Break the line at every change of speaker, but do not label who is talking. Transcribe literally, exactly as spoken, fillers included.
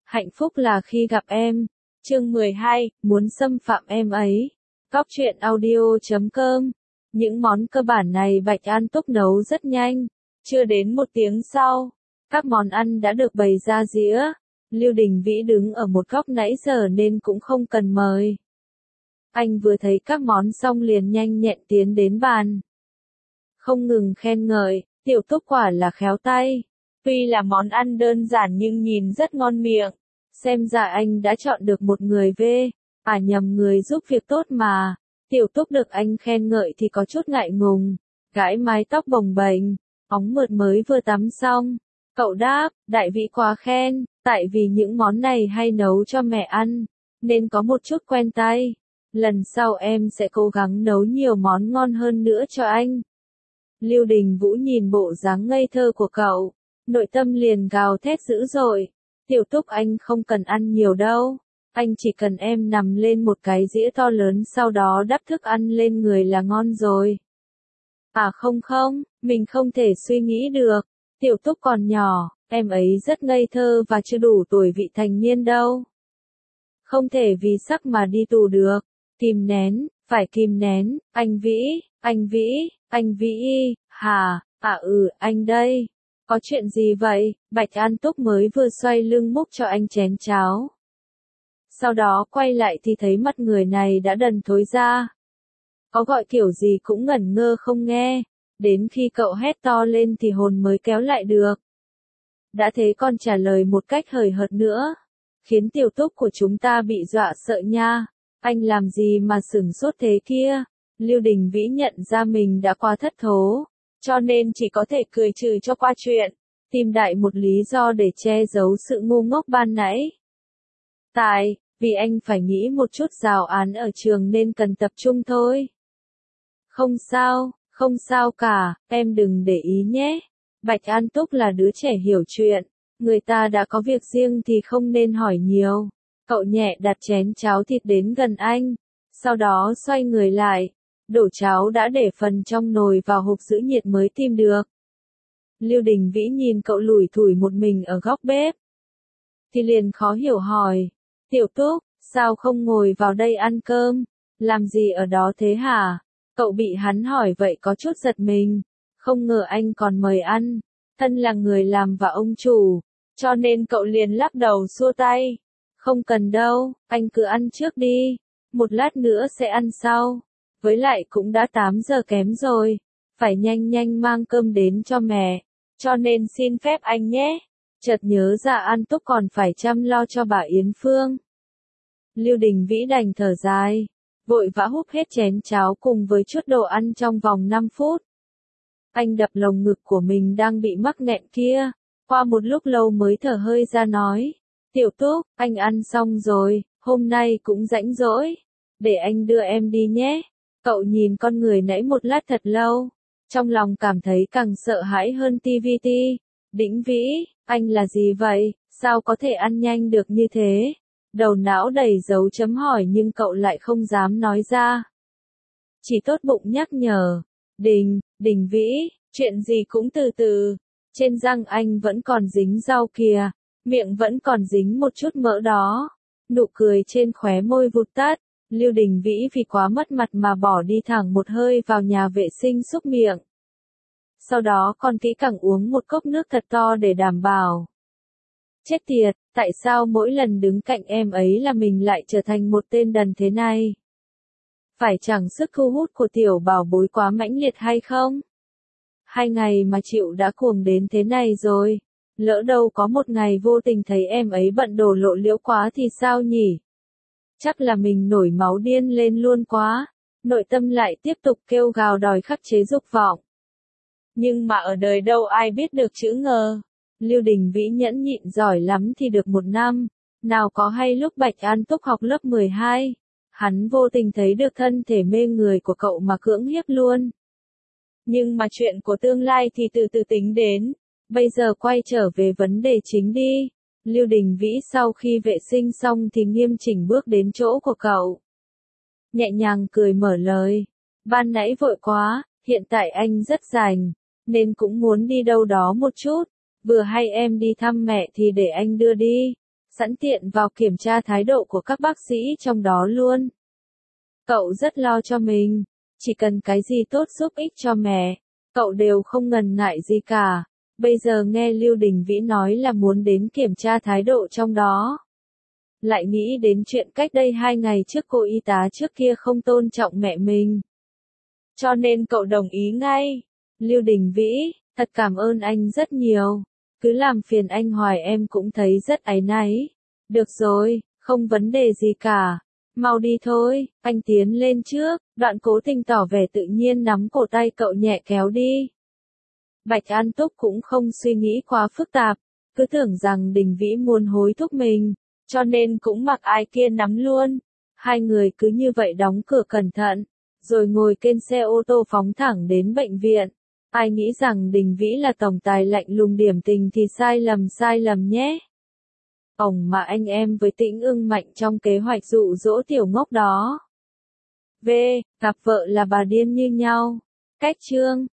Hạnh phúc là khi gặp em. Chương mười hai, muốn xâm phạm em ấy. Cóc truyện audio chấm com. Những món cơ bản này Bạch An Túc nấu rất nhanh. Chưa đến một tiếng sau, các món ăn đã được bày ra dĩa. Lưu Đình Vĩ đứng ở một góc nãy giờ nên cũng không cần mời. Anh vừa thấy các món xong liền nhanh nhẹn tiến đến bàn. Không ngừng khen ngợi, Tiểu Túc quả là khéo tay. Tuy là món ăn đơn giản nhưng nhìn rất ngon miệng. Xem ra anh đã chọn được một người về, à nhầm người giúp việc tốt mà. Tiểu Túc được anh khen ngợi thì có chút ngại ngùng, gãi mái tóc bồng bềnh, óng mượt mới vừa tắm xong. Cậu đáp, đại vĩ quá khen, tại vì những món này hay nấu cho mẹ ăn, nên có một chút quen tay. Lần sau em sẽ cố gắng nấu nhiều món ngon hơn nữa cho anh. Lưu Đình Vũ nhìn bộ dáng ngây thơ của cậu, nội tâm liền gào thét dữ dội. Tiểu Túc anh không cần ăn nhiều đâu, anh chỉ cần em nằm lên một cái dĩa to lớn sau đó đắp thức ăn lên người là ngon rồi. À không không, mình không thể suy nghĩ được, Tiểu Túc còn nhỏ, em ấy rất ngây thơ và chưa đủ tuổi vị thành niên đâu. Không thể vì sắc mà đi tù được, kìm nén, phải kìm nén, anh Vĩ, anh Vĩ, anh Vĩ, hà, à ừ, anh đây. Có chuyện gì vậy? Bạch An Túc mới vừa xoay lưng múc cho anh chén cháo. Sau đó quay lại thì thấy mặt người này đã đần thối ra. Có gọi kiểu gì cũng ngẩn ngơ không nghe, đến khi cậu hét to lên thì hồn mới kéo lại được. Đã thế còn trả lời một cách hời hợt nữa, khiến Tiểu Túc của chúng ta bị dọa sợ nha. Anh làm gì mà sửng sốt thế kia? Lưu Đình Vĩ nhận ra mình đã quá thất thố, cho nên chỉ có thể cười trừ cho qua chuyện, tìm đại một lý do để che giấu sự ngu ngốc ban nãy. Tại, vì anh phải nghĩ một chút giáo án ở trường nên cần tập trung thôi. Không sao, không sao cả, em đừng để ý nhé. Bạch An Túc là đứa trẻ hiểu chuyện, người ta đã có việc riêng thì không nên hỏi nhiều. Cậu nhẹ đặt chén cháo thịt đến gần anh, sau đó xoay người lại. Đổ cháo đã để phần trong nồi vào hộp giữ nhiệt mới tìm được. Lưu Đình Vĩ nhìn cậu lủi thủi một mình ở góc bếp, thì liền khó hiểu hỏi, Tiểu Túc, sao không ngồi vào đây ăn cơm, làm gì ở đó thế hả? Cậu bị hắn hỏi vậy có chút giật mình, không ngờ anh còn mời ăn, thân là người làm và ông chủ, cho nên cậu liền lắc đầu xua tay, không cần đâu, anh cứ ăn trước đi, một lát nữa sẽ ăn sau. Với lại cũng đã tám giờ kém rồi, phải nhanh nhanh mang cơm đến cho mẹ, cho nên xin phép anh nhé. Chợt nhớ ra An Túc còn phải chăm lo cho bà Yến Phương. Lưu Đình Vĩ đành thở dài, vội vã húp hết chén cháo cùng với chút đồ ăn trong vòng năm phút. Anh đập lồng ngực của mình đang bị mắc nghẹn kia, qua một lúc lâu mới thở hơi ra nói, Tiểu Túc, anh ăn xong rồi, hôm nay cũng rảnh rỗi, để anh đưa em đi nhé. Cậu nhìn con người nãy một lát thật lâu, trong lòng cảm thấy càng sợ hãi hơn ti vi ti. Đĩnh Vĩ, anh là gì vậy, sao có thể ăn nhanh được như thế? Đầu não đầy dấu chấm hỏi nhưng cậu lại không dám nói ra. Chỉ tốt bụng nhắc nhở, Đình, Đình Vĩ, chuyện gì cũng từ từ. Trên răng anh vẫn còn dính rau kìa, miệng vẫn còn dính một chút mỡ đó. Nụ cười trên khóe môi vụt tắt. Lưu Đình Vĩ vì quá mất mặt mà bỏ đi thẳng một hơi vào nhà vệ sinh xúc miệng. Sau đó còn kỹ càng uống một cốc nước thật to để đảm bảo. Chết tiệt, tại sao mỗi lần đứng cạnh em ấy là mình lại trở thành một tên đần thế này? Phải chẳng sức thu hút của tiểu bảo bối quá mãnh liệt hay không? Hai ngày mà chịu đã cuồng đến thế này rồi, lỡ đâu có một ngày vô tình thấy em ấy bận đồ lộ liễu quá thì sao nhỉ? Chắc là mình nổi máu điên lên luôn quá, nội tâm lại tiếp tục kêu gào đòi khắc chế dục vọng. Nhưng mà ở đời đâu ai biết được chữ ngờ. Lưu Đình Vĩ nhẫn nhịn giỏi lắm thì được một năm, nào có hay lúc Bạch An Túc học lớp mười hai, hắn vô tình thấy được thân thể mê người của cậu mà cưỡng hiếp luôn. Nhưng mà chuyện của tương lai thì từ từ tính đến, bây giờ quay trở về vấn đề chính đi. Lưu Đình Vĩ sau khi vệ sinh xong thì nghiêm chỉnh bước đến chỗ của cậu. Nhẹ nhàng cười mở lời. Ban nãy vội quá, hiện tại anh rất rảnh, nên cũng muốn đi đâu đó một chút. Vừa hay em đi thăm mẹ thì để anh đưa đi. sẵn tiện vào kiểm tra thái độ của các bác sĩ trong đó luôn. Cậu rất lo cho mình, chỉ cần cái gì tốt giúp ích cho mẹ, cậu đều không ngần ngại gì cả. Bây giờ nghe Lưu Đình Vĩ nói là muốn đến kiểm tra thái độ trong đó. Lại nghĩ đến chuyện cách đây hai ngày trước cô y tá trước kia không tôn trọng mẹ mình. Cho nên cậu đồng ý ngay. Lưu Đình Vĩ, thật cảm ơn anh rất nhiều. Cứ làm phiền anh hoài em cũng thấy rất áy náy. Được rồi, không vấn đề gì cả. Mau đi thôi, anh tiến lên trước, Đoạn Cố Tình tỏ vẻ tự nhiên nắm cổ tay cậu nhẹ kéo đi. Bạch An Túc cũng không suy nghĩ quá phức tạp, cứ tưởng rằng Đình Vĩ muốn hối thúc mình, cho nên cũng mặc ai kia nắm luôn. Hai người cứ như vậy đóng cửa cẩn thận, rồi ngồi trên xe ô tô phóng thẳng đến bệnh viện. Ai nghĩ rằng Đình Vĩ là tổng tài lạnh lùng điểm tình thì sai lầm sai lầm nhé. Ổng mà anh em với Tĩnh Ưng Mạnh trong kế hoạch dụ dỗ tiểu ngốc đó. V. Gặp vợ là bà điên như nhau. Cách chương